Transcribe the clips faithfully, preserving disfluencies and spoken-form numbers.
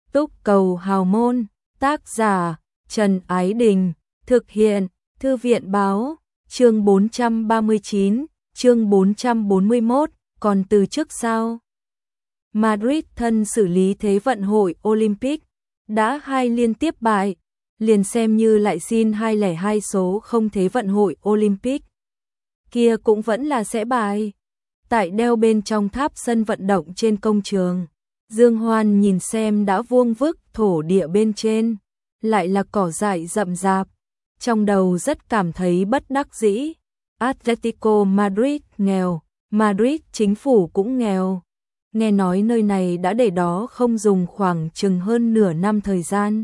Túc Cầu Hào Môn, tác giả Trần Ái Đình, thực hiện Thư viện Báo, chương bốn trăm ba mươi chín, chương bốn trăm bốn mươi mốt, còn từ trước sao? Madrid thân xử lý Thế vận hội Olympic, đã hai liên tiếp bại, liền xem như lại xin hai không hai số không Thế vận hội Olympic. Kia cũng vẫn là sẽ bại. Tại đeo bên trong tháp sân vận động trên công trường, Dương Hoan nhìn xem đã vuông vức thổ địa bên trên, lại là cỏ dại rậm rạp, trong đầu rất cảm thấy bất đắc dĩ. Atletico Madrid nghèo, Madrid chính phủ cũng nghèo. Nghe nói nơi này đã để đó không dùng khoảng chừng hơn nửa năm thời gian.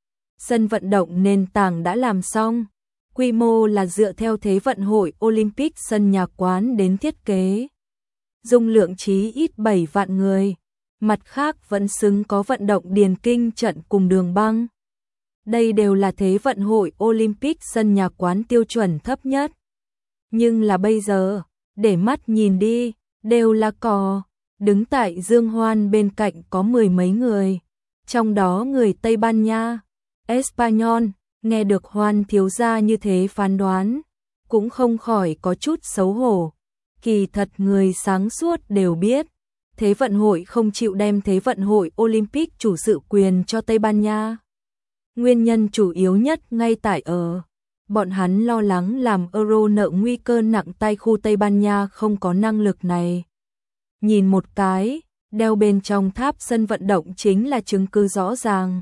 Sân vận động nền tảng đã làm xong, quy mô là dựa theo Thế vận hội Olympic sân nhà quán đến thiết kế. Dung lượng chí ít bảy vạn người, mặt khác vẫn xứng có vận động điền kinh trận cùng đường băng. Đây đều là Thế vận hội Olympic sân nhà quán tiêu chuẩn thấp nhất. Nhưng là bây giờ, để mắt nhìn đi, đều là cỏ. Đứng tại Dương Hoan bên cạnh có mười mấy người, trong đó người Tây Ban Nha, Espanyol, nghe được Hoan thiếu gia như thế phán đoán, cũng không khỏi có chút xấu hổ. Kỳ thật người sáng suốt đều biết, Thế vận hội không chịu đem Thế vận hội Olympic chủ sự quyền cho Tây Ban Nha. Nguyên nhân chủ yếu nhất ngay tại ở, bọn hắn lo lắng làm Euro nợ nguy cơ nặng tay khu Tây Ban Nha không có năng lực này. Nhìn một cái, đeo bên trong tháp sân vận động chính là chứng cứ rõ ràng.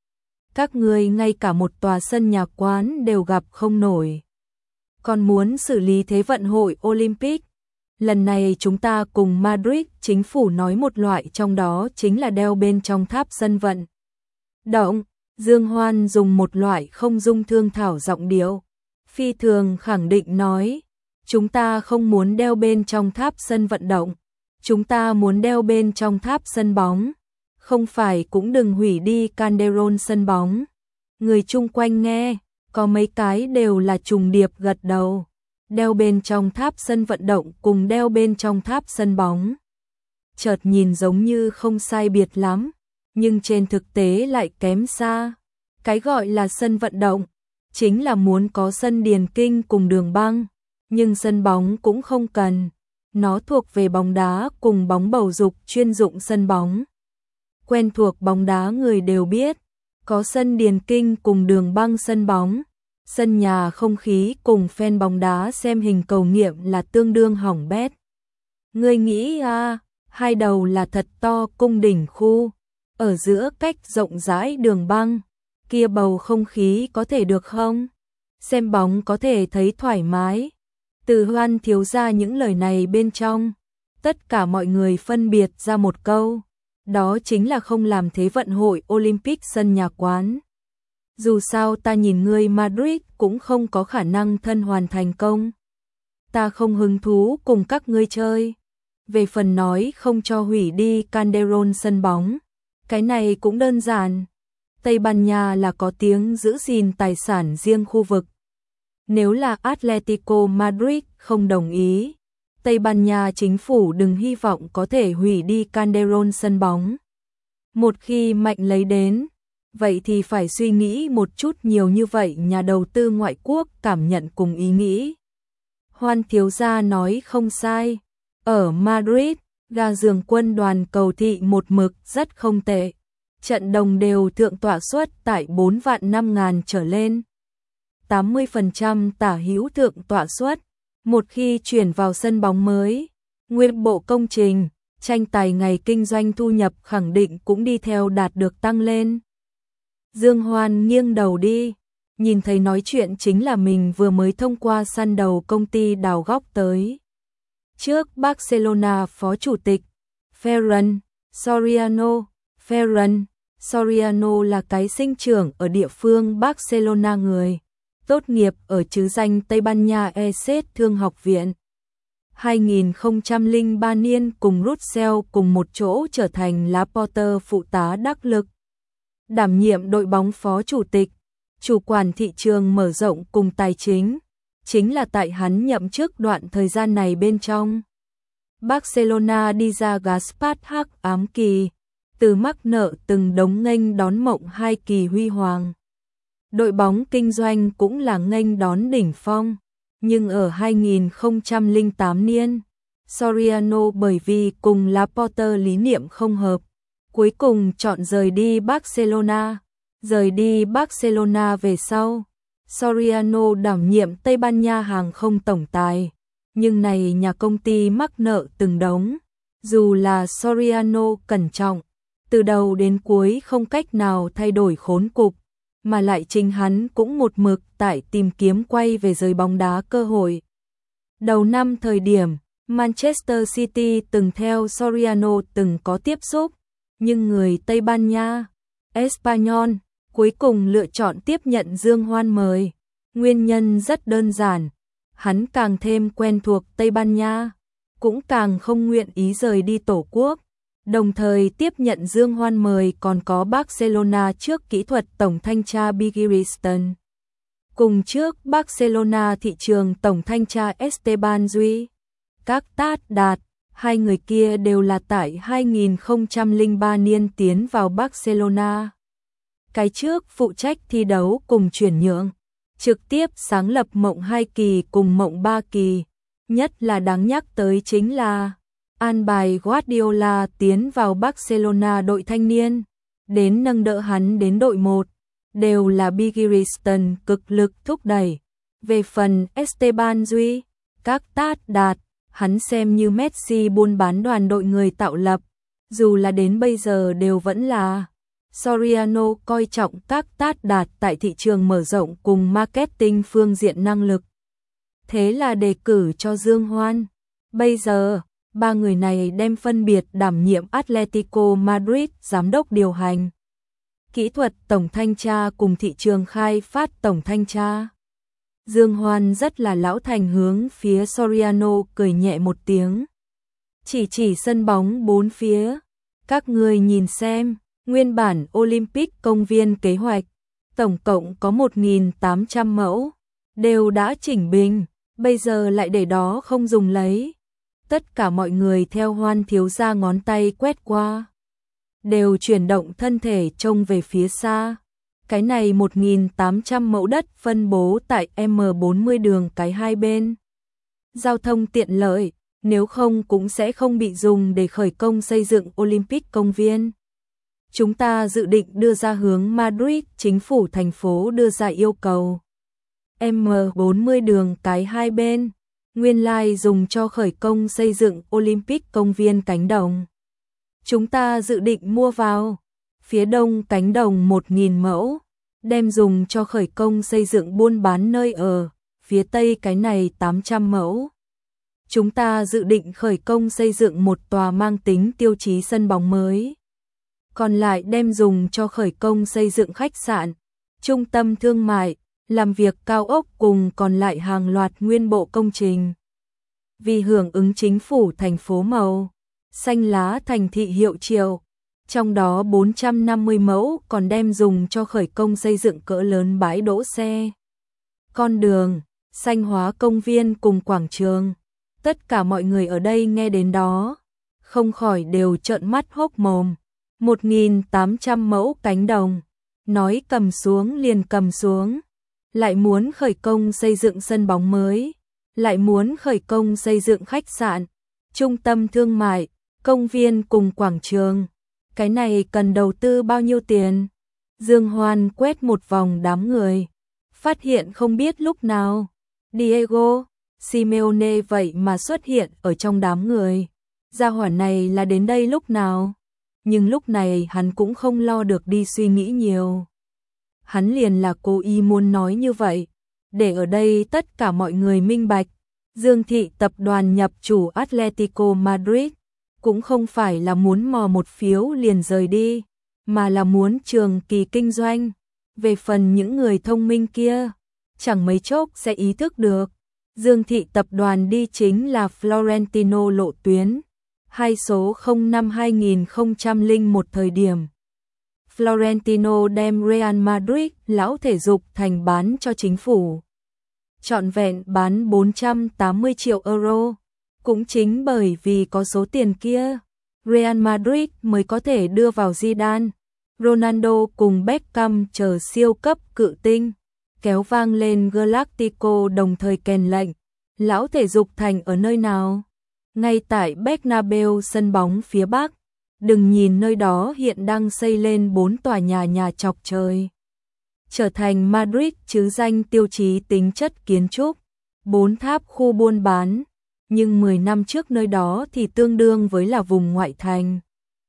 Các ngươi ngay cả một tòa sân nhà quán đều gặp không nổi, còn muốn xử lý Thế vận hội Olympic. Lần này chúng ta cùng Madrid chính phủ nói một loại trong đó chính là đeo bên trong tháp sân vận động. Dương Hoan dùng một loại không dung thương thảo giọng điệu, phi thường khẳng định nói, chúng ta không muốn đeo bên trong tháp sân vận động, chúng ta muốn đeo bên trong tháp sân bóng, không phải cũng đừng hủy đi Calderón sân bóng. Người chung quanh nghe, có mấy cái đều là trùng điệp gật đầu. Đeo bên trong tháp sân vận động cùng đeo bên trong tháp sân bóng, chợt nhìn giống như không sai biệt lắm, nhưng trên thực tế lại kém xa. Cái gọi là sân vận động, chính là muốn có sân điền kinh cùng đường băng, nhưng sân bóng cũng không cần. Nó thuộc về bóng đá cùng bóng bầu dục chuyên dụng sân bóng. Quen thuộc bóng đá người đều biết, có sân điền kinh cùng đường băng sân bóng. Sân nhà không khí cùng fan bóng đá xem hình cầu nghiệm là tương đương hỏng bét. Ngươi nghĩ à, hai đầu là thật to cung đỉnh khu, ở giữa cách rộng rãi đường băng, kia bầu không khí có thể được không? Xem bóng có thể thấy thoải mái. Từ Hoan thiếu ra những lời này bên trong, tất cả mọi người phân biệt ra một câu, đó chính là không làm Thế vận hội Olympic sân nhà quán. Dù sao ta nhìn ngươi Madrid cũng không có khả năng thân hoàn thành công. Ta không hứng thú cùng các ngươi chơi. Về phần nói không cho hủy đi Calderón sân bóng, cái này cũng đơn giản. Tây Ban Nha là có tiếng giữ gìn tài sản riêng khu vực. Nếu là Atletico Madrid không đồng ý, Tây Ban Nha chính phủ đừng hy vọng có thể hủy đi Calderón sân bóng. Một khi mạnh lấy đến, vậy thì phải suy nghĩ một chút nhiều như vậy nhà đầu tư ngoại quốc cảm nhận cùng ý nghĩ. Hoan thiếu gia nói không sai. Ở Madrid, ga giường quân đoàn cầu thị một mực rất không tệ. Trận đồng đều thượng tọa suất tại bốn vạn năm ngàn trở lên. tám mươi phần trăm tả hữu thượng tọa suất. Một khi chuyển vào sân bóng mới, nguyên bộ công trình, tranh tài ngày kinh doanh thu nhập khẳng định cũng đi theo đạt được tăng lên. Dương Hoan nghiêng đầu đi, nhìn thấy nói chuyện chính là mình vừa mới thông qua săn đầu công ty đào góc tới. Trước Barcelona phó chủ tịch, Ferran Soriano, Ferran Soriano là cái sinh trưởng ở địa phương Barcelona người, tốt nghiệp ở chứ danh Tây Ban Nha e sét Thương học viện. hai nghìn không trăm lẻ ba niên cùng Russell cùng một chỗ trở thành Laporte phụ tá đắc lực. Đảm nhiệm đội bóng phó chủ tịch, chủ quản thị trường mở rộng cùng tài chính, chính là tại hắn nhậm chức đoạn thời gian này bên trong. Barcelona đi ra Gaspard hắc ám kỳ, từ mắc nợ từng đống nghênh đón mộng hai kỳ huy hoàng. Đội bóng kinh doanh cũng là nghênh đón đỉnh phong, nhưng ở hai nghìn không trăm lẻ tám niên, Soriano bởi vì cùng Laporte lý niệm không hợp, cuối cùng chọn rời đi Barcelona. Rời đi Barcelona về sau, Soriano đảm nhiệm Tây Ban Nha hàng không tổng tài, nhưng này nhà công ty mắc nợ từng đống, dù là Soriano cẩn trọng, từ đầu đến cuối không cách nào thay đổi khốn cục, mà lại chính hắn cũng một mực tại tìm kiếm quay về giới bóng đá cơ hội. Đầu năm thời điểm, Manchester City từng theo Soriano từng có tiếp xúc, nhưng người Tây Ban Nha, Espanyol, cuối cùng lựa chọn tiếp nhận Dương Hoan mời. Nguyên nhân rất đơn giản, hắn càng thêm quen thuộc Tây Ban Nha, cũng càng không nguyện ý rời đi tổ quốc. Đồng thời tiếp nhận Dương Hoan mời còn có Barcelona trước kỹ thuật tổng thanh tra Bigiriston. Cùng trước Barcelona thị trường tổng thanh tra Esteban Duy. Các tát đạt, hai người kia đều là tại hai nghìn không trăm lẻ ba niên tiến vào Barcelona. Cái trước phụ trách thi đấu cùng chuyển nhượng, trực tiếp sáng lập mộng hai kỳ cùng mộng ba kỳ, nhất là đáng nhắc tới chính là an bài Guardiola tiến vào Barcelona đội thanh niên, đến nâng đỡ hắn đến đội một, đều là Bigiriston cực lực thúc đẩy. Về phần Esteban Duy, các tát đạt, hắn xem như Messi buôn bán đoàn đội người tạo lập, dù là đến bây giờ đều vẫn là. Soriano coi trọng các tát đạt tại thị trường mở rộng cùng marketing phương diện năng lực. Thế là đề cử cho Dương Hoan. Bây giờ, ba người này đem phân biệt đảm nhiệm Atletico Madrid giám đốc điều hành, kỹ thuật tổng thanh tra cùng thị trường khai phát tổng thanh tra. Dương Hoan rất là lão thành hướng phía Soriano cười nhẹ một tiếng. Chỉ chỉ sân bóng bốn phía. Các người nhìn xem, nguyên bản Olympic công viên kế hoạch, tổng cộng có một nghìn tám trăm mẫu, đều đã chỉnh bình, bây giờ lại để đó không dùng lấy. Tất cả mọi người theo Hoan thiếu gia ngón tay quét qua, đều chuyển động thân thể trông về phía xa. Cái này một nghìn tám trăm mẫu đất phân bố tại M bốn mươi đường cái hai bên. Giao thông tiện lợi, nếu không cũng sẽ không bị dùng để khởi công xây dựng Olympic công viên. Chúng ta dự định đưa ra hướng Madrid, chính phủ thành phố đưa ra yêu cầu. M bốn mươi đường cái hai bên, nguyên lai dùng cho khởi công xây dựng Olympic công viên cánh đồng. Chúng ta dự định mua vào phía đông cánh đồng một nghìn mẫu, đem dùng cho khởi công xây dựng buôn bán nơi ở, phía tây cái này tám trăm mẫu. Chúng ta dự định khởi công xây dựng một tòa mang tính tiêu chí sân bóng mới. Còn lại đem dùng cho khởi công xây dựng khách sạn, trung tâm thương mại, làm việc cao ốc cùng còn lại hàng loạt nguyên bộ công trình. Vì hưởng ứng chính phủ thành phố màu xanh lá thành thị hiệu triệu, trong đó bốn trăm năm mươi mẫu còn đem dùng cho khởi công xây dựng cỡ lớn bãi đỗ xe, con đường, xanh hóa công viên cùng quảng trường. Tất cả mọi người ở đây nghe đến đó, không khỏi đều trợn mắt hốc mồm. một nghìn tám trăm mẫu cánh đồng, nói cầm xuống liền cầm xuống, lại muốn khởi công xây dựng sân bóng mới, lại muốn khởi công xây dựng khách sạn, trung tâm thương mại, công viên cùng quảng trường. Cái này cần đầu tư bao nhiêu tiền? Dương Hoan quét một vòng đám người, phát hiện không biết lúc nào Diego Simeone vậy mà xuất hiện ở trong đám người. Gia hỏa này là đến đây lúc nào? Nhưng lúc này hắn cũng không lo được đi suy nghĩ nhiều. Hắn liền là cố ý muốn nói như vậy, để ở đây tất cả mọi người minh bạch. Dương thị tập đoàn nhập chủ Atletico Madrid, cũng không phải là muốn mò một phiếu liền rời đi, mà là muốn trường kỳ kinh doanh. Về phần những người thông minh kia, chẳng mấy chốc sẽ ý thức được. Dương thị tập đoàn đi chính là Florentino lộ tuyến. Hai số không năm hai nghìn không trăm lẻ một thời điểm, Florentino đem Real Madrid lão thể dục thành bán cho chính phủ. Trọn vẹn bán bốn trăm tám mươi triệu euro. Cũng chính bởi vì có số tiền kia, Real Madrid mới có thể đưa vào Zidane, Ronaldo cùng Beckham chờ siêu cấp cự tinh, kéo vang lên Galactico đồng thời kèn lệnh. Lão thể dục thành ở nơi nào? Ngay tại Bernabeu, sân bóng phía Bắc. Đừng nhìn nơi đó hiện đang xây lên bốn tòa nhà nhà chọc trời. Trở thành Madrid chứ danh tiêu chí tính chất kiến trúc, bốn tháp khu buôn bán, nhưng mười năm trước nơi đó thì tương đương với là vùng ngoại thành.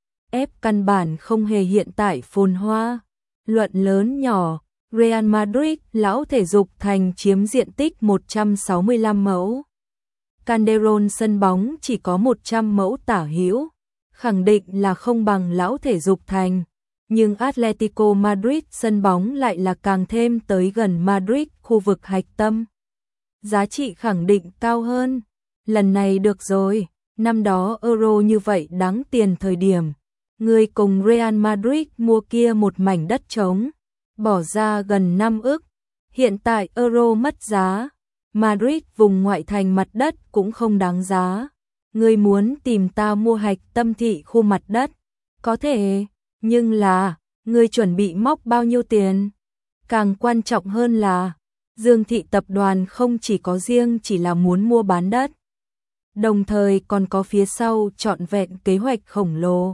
Ép căn bản không hề hiện tại phồn hoa. Luận lớn nhỏ, Real Madrid, lão thể dục thành chiếm diện tích một trăm sáu mươi lăm mẫu. Calderón sân bóng chỉ có một trăm mẫu tả hữu, khẳng định là không bằng lão thể dục thành. Nhưng Atletico Madrid sân bóng lại là càng thêm tới gần Madrid, khu vực hạch tâm. Giá trị khẳng định cao hơn. Lần này được rồi, năm đó Euro như vậy đáng tiền thời điểm. Người cùng Real Madrid mua kia một mảnh đất trống, bỏ ra gần năm ức. Hiện tại Euro mất giá, Madrid vùng ngoại thành mặt đất cũng không đáng giá. Người muốn tìm ta mua hạch tâm thị khu mặt đất, có thể, nhưng là, người chuẩn bị móc bao nhiêu tiền? Càng quan trọng hơn là, Dương Thị tập đoàn không chỉ có riêng chỉ là muốn mua bán đất, đồng thời còn có phía sau trọn vẹn kế hoạch khổng lồ.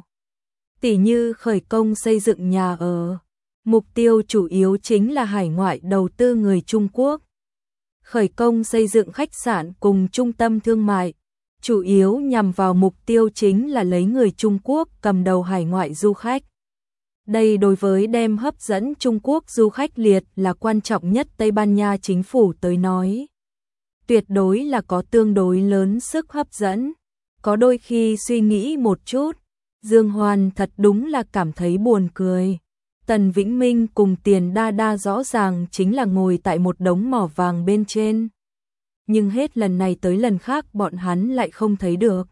Tỉ như khởi công xây dựng nhà ở, mục tiêu chủ yếu chính là hải ngoại đầu tư người Trung Quốc. Khởi công xây dựng khách sạn cùng trung tâm thương mại, chủ yếu nhằm vào mục tiêu chính là lấy người Trung Quốc cầm đầu hải ngoại du khách. Đây đối với đem hấp dẫn Trung Quốc du khách liệt là quan trọng nhất Tây Ban Nha chính phủ tới nói. Tuyệt đối là có tương đối lớn sức hấp dẫn. Có đôi khi suy nghĩ một chút, Dương Hoan thật đúng là cảm thấy buồn cười. Tần Vĩnh Minh cùng Tiền Đa Đa rõ ràng chính là ngồi tại một đống mỏ vàng bên trên. Nhưng hết lần này tới lần khác bọn hắn lại không thấy được.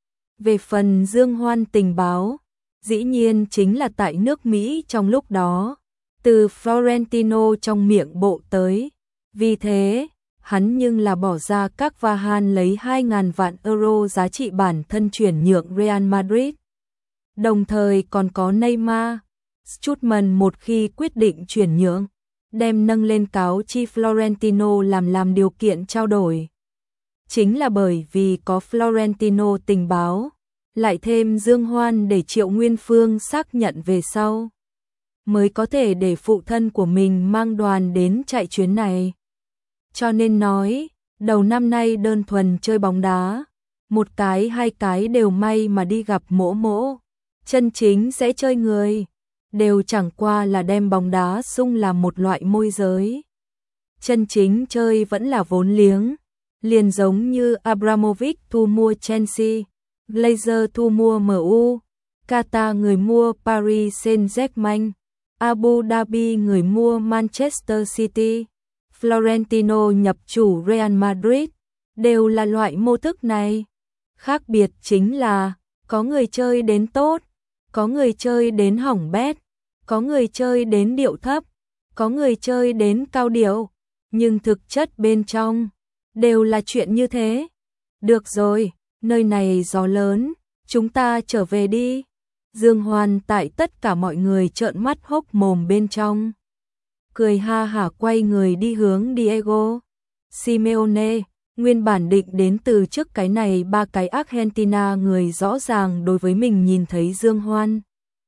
Về phần Dương Hoan tình báo, dĩ nhiên chính là tại nước Mỹ trong lúc đó, từ Florentino trong miệng bộ tới. Vì thế, hắn nhưng là bỏ ra các Vahan lấy hai nghìn vạn euro giá trị bản thân chuyển nhượng Real Madrid. Đồng thời còn có Neymar, Schumann một khi quyết định chuyển nhượng, đem nâng lên cáo chi Florentino làm làm điều kiện trao đổi. Chính là bởi vì có Florentino tình báo, lại thêm Dương Hoan để Triệu Nguyên Phương xác nhận về sau, mới có thể để phụ thân của mình mang đoàn đến chạy chuyến này. Cho nên nói, đầu năm nay đơn thuần chơi bóng đá, một cái hai cái đều may mà đi gặp mỗ mỗ, chân chính sẽ chơi người, đều chẳng qua là đem bóng đá sung làm một loại môi giới. Chân chính chơi vẫn là vốn liếng, liền giống như Abramovich thu mua Chelsea, Glazer thu mua em u, Qatar người mua Paris Saint-Germain, Abu Dhabi người mua Manchester City, Florentino nhập chủ Real Madrid, đều là loại mô thức này. Khác biệt chính là, có người chơi đến tốt, có người chơi đến hỏng bét, có người chơi đến điệu thấp, có người chơi đến cao điệu, nhưng thực chất bên trong, đều là chuyện như thế. Được rồi, nơi này gió lớn, chúng ta trở về đi. Dương Hoan tại tất cả mọi người trợn mắt hốc mồm bên trong, cười ha hả quay người đi hướng Diego Simeone. Nguyên bản định đến từ trước cái này ba cái Argentina người rõ ràng đối với mình nhìn thấy Dương Hoan,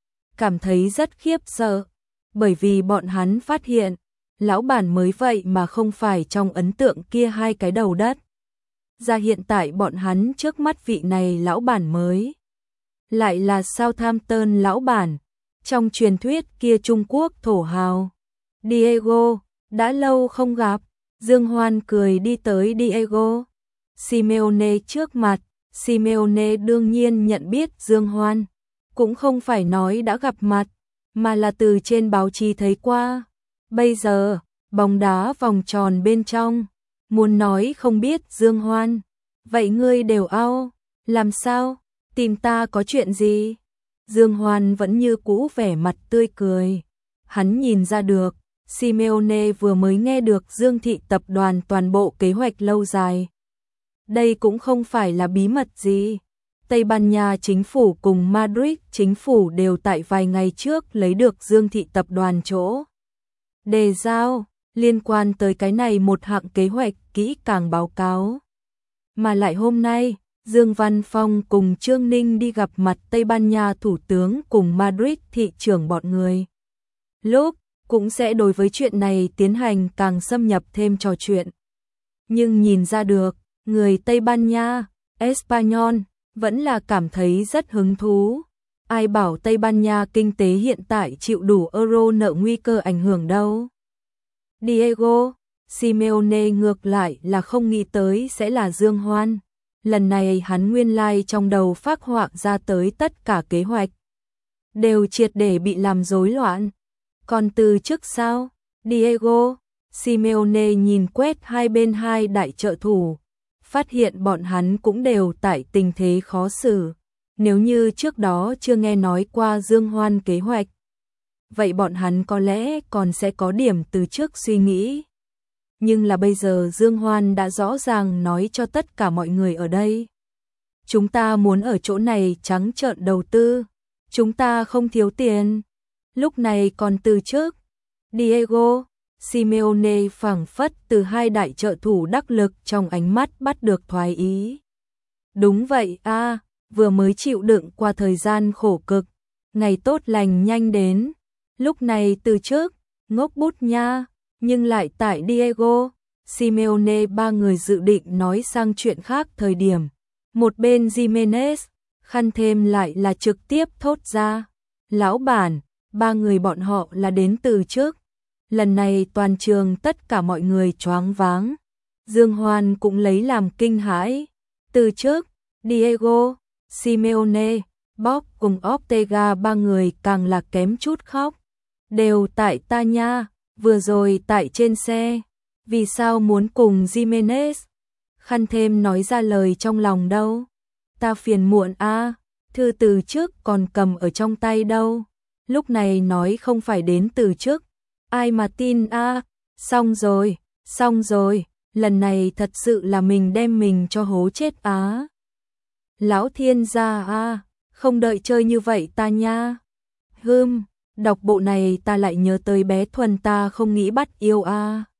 cảm thấy rất khiếp sợ, bởi vì bọn hắn phát hiện, lão bản mới vậy mà không phải trong ấn tượng kia hai cái đầu đất. Ra hiện tại bọn hắn trước mắt vị này lão bản mới, lại là Southampton lão bản, trong truyền thuyết kia Trung Quốc thổ hào. Diego, đã lâu không gặp. Dương Hoan cười đi tới Diego Simeone trước mặt. Simeone đương nhiên nhận biết Dương Hoan, cũng không phải nói đã gặp mặt, mà là từ trên báo chí thấy qua. Bây giờ, bóng đá vòng tròn bên trong, muốn nói không biết Dương Hoan, vậy ngươi đều ao, làm sao, tìm ta có chuyện gì? Dương Hoan vẫn như cũ vẻ mặt tươi cười, hắn nhìn ra được, Simeone vừa mới nghe được Dương Thị tập đoàn toàn bộ kế hoạch lâu dài. Đây cũng không phải là bí mật gì, Tây Ban Nha chính phủ cùng Madrid chính phủ đều tại vài ngày trước lấy được Dương thị tập đoàn chỗ đề giao liên quan tới cái này một hạng kế hoạch kỹ càng báo cáo. Mà lại hôm nay, Dương Văn Phong cùng Trương Ninh đi gặp mặt Tây Ban Nha thủ tướng cùng Madrid thị trưởng bọn người. Lúc cũng sẽ đối với chuyện này tiến hành càng xâm nhập thêm trò chuyện. Nhưng nhìn ra được, người Tây Ban Nha, Espanyol, vẫn là cảm thấy rất hứng thú. Ai bảo Tây Ban Nha kinh tế hiện tại chịu đủ euro nợ nguy cơ ảnh hưởng đâu. Diego Simeone ngược lại là không nghĩ tới sẽ là Dương Hoan. Lần này hắn nguyên lai trong đầu phác họa ra tới tất cả kế hoạch đều triệt để bị làm rối loạn. Còn từ trước sao? Diego Simeone nhìn quét hai bên hai đại trợ thủ, phát hiện bọn hắn cũng đều tại tình thế khó xử. Nếu như trước đó chưa nghe nói qua Dương Hoan kế hoạch, vậy bọn hắn có lẽ còn sẽ có điểm từ trước suy nghĩ. Nhưng là bây giờ Dương Hoan đã rõ ràng nói cho tất cả mọi người ở đây. Chúng ta muốn ở chỗ này trắng trợn đầu tư. Chúng ta không thiếu tiền. Lúc này còn từ trước. Diego Simeone phảng phất từ hai đại trợ thủ đắc lực trong ánh mắt bắt được thoái ý. Đúng vậy a, à, vừa mới chịu đựng qua thời gian khổ cực. Ngày tốt lành nhanh đến. Lúc này từ trước, ngốc bút nha. Nhưng lại tại Diego Simeone ba người dự định nói sang chuyện khác thời điểm. Một bên Jimenez, khăn thêm lại là trực tiếp thốt ra. Lão bản, ba người bọn họ là đến từ trước. Lần này toàn trường tất cả mọi người choáng váng. Dương Hoan cũng lấy làm kinh hãi. Từ trước, Diego Simeone, Bob cùng Ortega ba người càng là kém chút khóc. Đều tại ta nha. Vừa rồi tại trên xe, vì sao muốn cùng Jimenez? Khăn thêm nói ra lời trong lòng đâu. Ta phiền muộn a, à, thư từ trước còn cầm ở trong tay đâu. Lúc này nói không phải đến từ trước. Ai mà tin a, à? Xong rồi, xong rồi, lần này thật sự là mình đem mình cho hố chết á. Lão thiên gia a, à, không đợi chơi như vậy ta nha. Hừm. Đọc bộ này ta lại nhớ tới bé Thuần ta không nghĩ bắt yêu a.